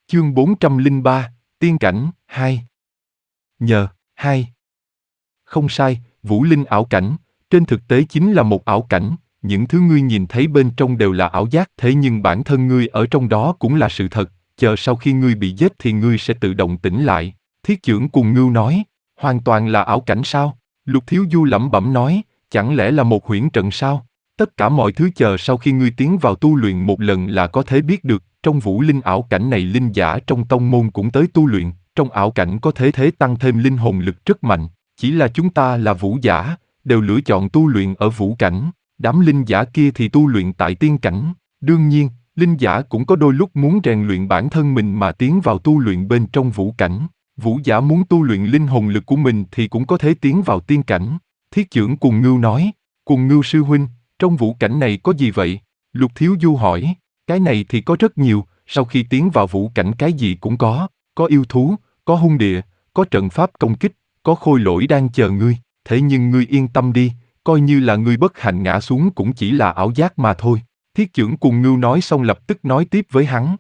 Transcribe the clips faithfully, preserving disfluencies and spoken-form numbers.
Chương bốn trăm lẻ ba, Tiên cảnh, hai. Nhờ, hai. Không sai, Vũ Linh ảo cảnh, trên thực tế chính là một ảo cảnh, những thứ ngươi nhìn thấy bên trong đều là ảo giác, thế nhưng bản thân ngươi ở trong đó cũng là sự thật, chờ sau khi ngươi bị giết thì ngươi sẽ tự động tỉnh lại. Thiết Chưởng Cùng Ngưu nói, hoàn toàn là ảo cảnh sao? Lục Thiếu Du lẩm bẩm nói, chẳng lẽ là một huyễn trận sao? Tất cả mọi thứ chờ sau khi ngươi tiến vào tu luyện một lần là có thể biết được. Trong Vũ Linh ảo cảnh này linh giả trong tông môn cũng tới tu luyện, trong ảo cảnh có thể thế tăng thêm linh hồn lực rất mạnh, chỉ là chúng ta là vũ giả, đều lựa chọn tu luyện ở vũ cảnh, đám linh giả kia thì tu luyện tại tiên cảnh. Đương nhiên, linh giả cũng có đôi lúc muốn rèn luyện bản thân mình mà tiến vào tu luyện bên trong vũ cảnh, vũ giả muốn tu luyện linh hồn lực của mình thì cũng có thể tiến vào tiên cảnh. Thiết Chưởng Cùng Ngưu nói, Cùng Ngưu sư huynh, trong vũ cảnh này có gì vậy? Lục Thiếu Du hỏi. Cái này thì có rất nhiều, sau khi tiến vào vũ cảnh cái gì cũng có, có yêu thú, có hung địa, có trận pháp công kích, có khôi lỗi đang chờ ngươi, thế nhưng ngươi yên tâm đi, coi như là ngươi bất hạnh ngã xuống cũng chỉ là ảo giác mà thôi. Thiết Chưởng Cùng Ngưu nói xong lập tức nói tiếp với hắn.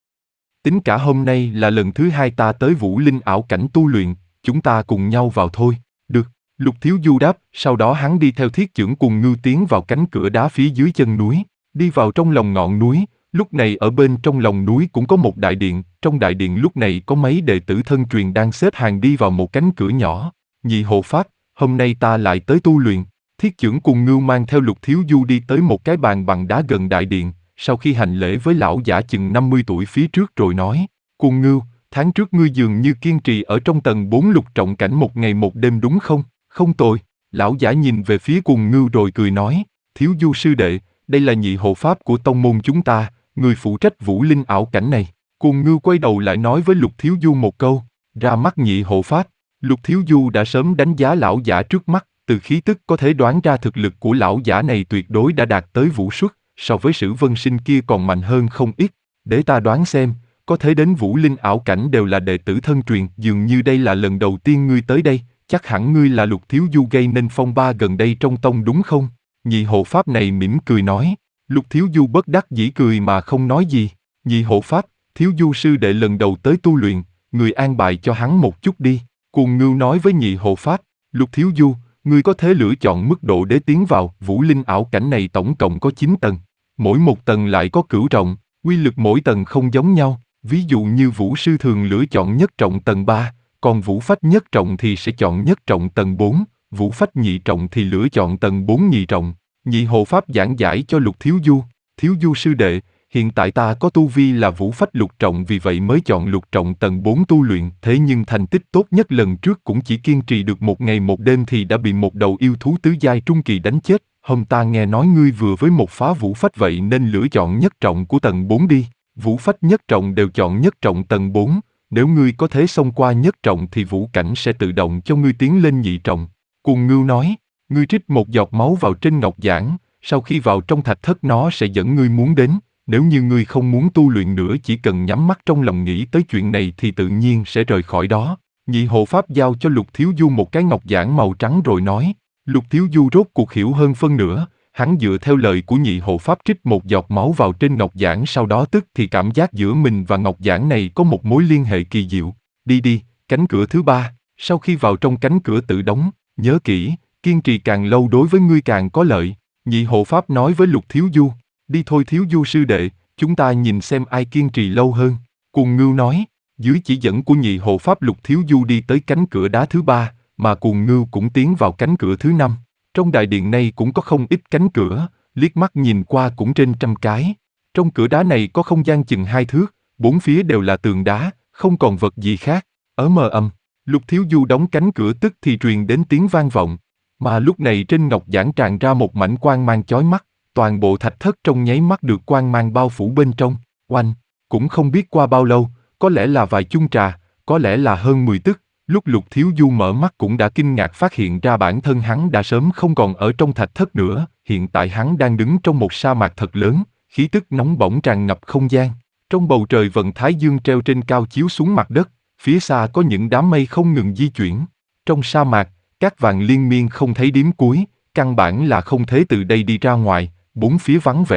Tính cả hôm nay là lần thứ hai ta tới Vũ Linh ảo cảnh tu luyện, chúng ta cùng nhau vào thôi. Được, Lục Thiếu Du đáp, sau đó hắn đi theo Thiết Chưởng Cùng Ngưu tiến vào cánh cửa đá phía dưới chân núi, đi vào trong lòng ngọn núi. Lúc này ở bên trong lòng núi cũng có một đại điện, trong đại điện lúc này có mấy đệ tử thân truyền đang xếp hàng đi vào một cánh cửa nhỏ. Nhị hộ pháp, hôm nay ta lại tới tu luyện. Thiết Chưởng Cùng Ngưu mang theo Lục Thiếu Du đi tới một cái bàn bằng đá gần đại điện, sau khi hành lễ với lão giả chừng năm mươi tuổi phía trước rồi nói, Cùng Ngưu, tháng trước ngươi dường như kiên trì ở trong tầng bốn lục trọng cảnh một ngày một đêm đúng không? Không tồi. Lão giả nhìn về phía Cùng Ngưu rồi cười nói, Thiếu Du sư đệ, đây là nhị hộ pháp của tông môn chúng ta, người phụ trách Vũ Linh ảo cảnh này. Cùng Ngưu quay đầu lại nói với Lục Thiếu Du một câu, ra mắt nhị hộ pháp. Lục Thiếu Du đã sớm đánh giá lão giả trước mắt, từ khí tức có thể đoán ra thực lực của lão giả này tuyệt đối đã đạt tới vũ xuất, so với Sử Vân Sinh kia còn mạnh hơn không ít. Để ta đoán xem, có thể đến Vũ Linh ảo cảnh đều là đệ tử thân truyền, dường như đây là lần đầu tiên ngươi tới đây, chắc hẳn ngươi là Lục Thiếu Du gây nên phong ba gần đây trong tông đúng không? Nhị hộ pháp này mỉm cười nói. Lục Thiếu Du bất đắc dĩ cười mà không nói gì. Nhị hộ pháp, Thiếu Du sư đệ lần đầu tới tu luyện, người an bài cho hắn một chút đi. Cùng Ngưu nói với nhị hộ pháp, Lục Thiếu Du, ngươi có thể lựa chọn mức độ để tiến vào. Vũ Linh ảo cảnh này tổng cộng có chín tầng, mỗi một tầng lại có cửu trọng, quy lực mỗi tầng không giống nhau. Ví dụ như Vũ sư thường lựa chọn nhất trọng tầng ba, còn Vũ phách nhất trọng thì sẽ chọn nhất trọng tầng bốn, Vũ phách nhị trọng thì lựa chọn tầng bốn nhị trọng. Nhị hộ pháp giảng giải cho Lục Thiếu Du, Thiếu Du sư đệ, hiện tại ta có tu vi là vũ phách lục trọng vì vậy mới chọn lục trọng tầng bốn tu luyện, thế nhưng thành tích tốt nhất lần trước cũng chỉ kiên trì được một ngày một đêm thì đã bị một đầu yêu thú tứ giai trung kỳ đánh chết. Hôm ta nghe nói ngươi vừa với một phá vũ phách vậy nên lựa chọn nhất trọng của tầng bốn đi. Vũ phách nhất trọng đều chọn nhất trọng tầng bốn, nếu ngươi có thể xông qua nhất trọng thì vũ cảnh sẽ tự động cho ngươi tiến lên nhị trọng. Cùng Ngưu nói, ngươi trích một giọt máu vào trên ngọc giản, sau khi vào trong thạch thất nó sẽ dẫn ngươi muốn đến, nếu như ngươi không muốn tu luyện nữa chỉ cần nhắm mắt trong lòng nghĩ tới chuyện này thì tự nhiên sẽ rời khỏi đó. Nhị hộ pháp giao cho Lục Thiếu Du một cái ngọc giản màu trắng rồi nói, Lục Thiếu Du rốt cuộc hiểu hơn phân nửa, hắn dựa theo lời của nhị hộ pháp trích một giọt máu vào trên ngọc giản sau đó tức thì cảm giác giữa mình và ngọc giản này có một mối liên hệ kỳ diệu. Đi đi, cánh cửa thứ ba, sau khi vào trong cánh cửa tự đóng, nhớ kỹ, kiên trì càng lâu đối với ngươi càng có lợi. Nhị hộ pháp nói với Lục Thiếu Du, đi thôi Thiếu Du sư đệ, chúng ta nhìn xem ai kiên trì lâu hơn. Cùng Ngưu nói, dưới chỉ dẫn của nhị hộ pháp Lục Thiếu Du đi tới cánh cửa đá thứ ba, mà Cùng Ngưu cũng tiến vào cánh cửa thứ năm. Trong đại điện này cũng có không ít cánh cửa, liếc mắt nhìn qua cũng trên trăm cái. Trong cửa đá này có không gian chừng hai thước, bốn phía đều là tường đá, không còn vật gì khác. Ở mờ ầm, Lục Thiếu Du đóng cánh cửa tức thì truyền đến tiếng vang vọng. Mà lúc này trên ngọc giản tràn ra một mảnh quang mang chói mắt, toàn bộ thạch thất trong nháy mắt được quang mang bao phủ bên trong. Oanh, cũng không biết qua bao lâu, có lẽ là vài chung trà, có lẽ là hơn mười tức, lúc Lục Thiếu Du mở mắt cũng đã kinh ngạc phát hiện ra bản thân hắn đã sớm không còn ở trong thạch thất nữa, hiện tại hắn đang đứng trong một sa mạc thật lớn, khí tức nóng bỏng tràn ngập không gian. Trong bầu trời vầng thái dương treo trên cao chiếu xuống mặt đất, phía xa có những đám mây không ngừng di chuyển. Trong sa mạc, cát vàng liên miên không thấy điểm cuối, căn bản là không thể từ đây đi ra ngoài, bốn phía vắng vẻ,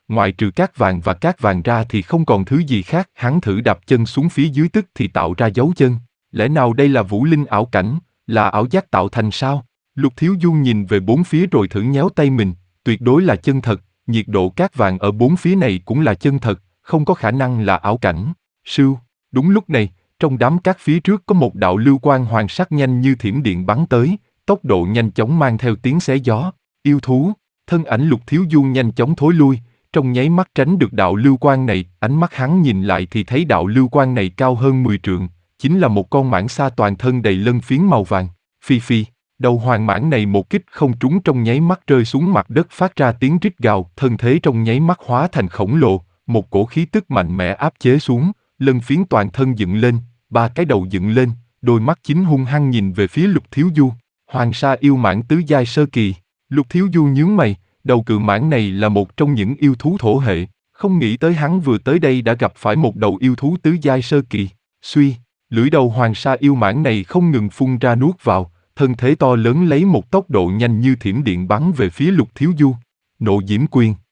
ngoại trừ cát vàng và cát vàng ra thì không còn thứ gì khác. Hắn thử đạp chân xuống phía dưới tức thì tạo ra dấu chân. Lẽ nào đây là vũ linh ảo cảnh, là ảo giác tạo thành sao? Lục Thiếu Du nhìn về bốn phía rồi thử nhéo tay mình, tuyệt đối là chân thật, nhiệt độ cát vàng ở bốn phía này cũng là chân thật, không có khả năng là ảo cảnh. Sưu, đúng lúc này, trong đám cát phía trước có một đạo lưu quang hoàng sắc nhanh như thiểm điện bắn tới, tốc độ nhanh chóng mang theo tiếng xé gió. Yêu thú, thân ảnh Lục Thiếu Du nhanh chóng thối lui, trong nháy mắt tránh được đạo lưu quang này, ánh mắt hắn nhìn lại thì thấy đạo lưu quang này cao hơn mười trượng, chính là một con mãng xa toàn thân đầy lân phiến màu vàng. Phi phi, đầu hoàng mãng này một kích không trúng trong nháy mắt rơi xuống mặt đất phát ra tiếng rít gào, thân thế trong nháy mắt hóa thành khổng lồ, một cổ khí tức mạnh mẽ áp chế xuống, lân phiến toàn thân dựng lên, ba cái đầu dựng lên, đôi mắt chính hung hăng nhìn về phía Lục Thiếu Du. Hoàng sa yêu mãng tứ giai sơ kỳ. Lục Thiếu Du nhướng mày, đầu cự mãng này là một trong những yêu thú thổ hệ, không nghĩ tới hắn vừa tới đây đã gặp phải một đầu yêu thú tứ giai sơ kỳ. Suy, lưỡi đầu hoàng sa yêu mãng này không ngừng phun ra nuốt vào, thân thế to lớn lấy một tốc độ nhanh như thiểm điện bắn về phía Lục Thiếu Du. Nộ Diễm Quyền.